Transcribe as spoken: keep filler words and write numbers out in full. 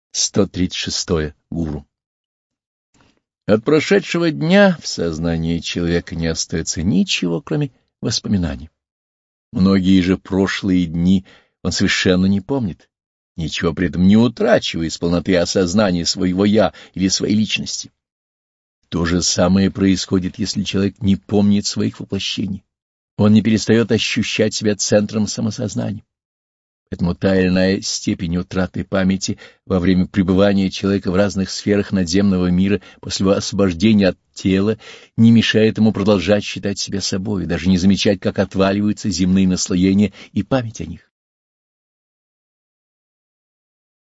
сто тридцать шесть. Гуру. От прошедшего дня в сознании человека не остается ничего, кроме воспоминаний. Многие же прошлые дни он совершенно не помнит, ничего при этом не утрачивая из полноты осознания своего «я» или своей личности. То же самое происходит, если человек не помнит своих воплощений. Он не перестает ощущать себя центром самосознания. Поэтому та или иная степень утраты памяти во время пребывания человека в разных сферах надземного мира после его освобождения от тела не мешает ему продолжать считать себя собой, даже не замечать, как отваливаются земные наслоения и память о них.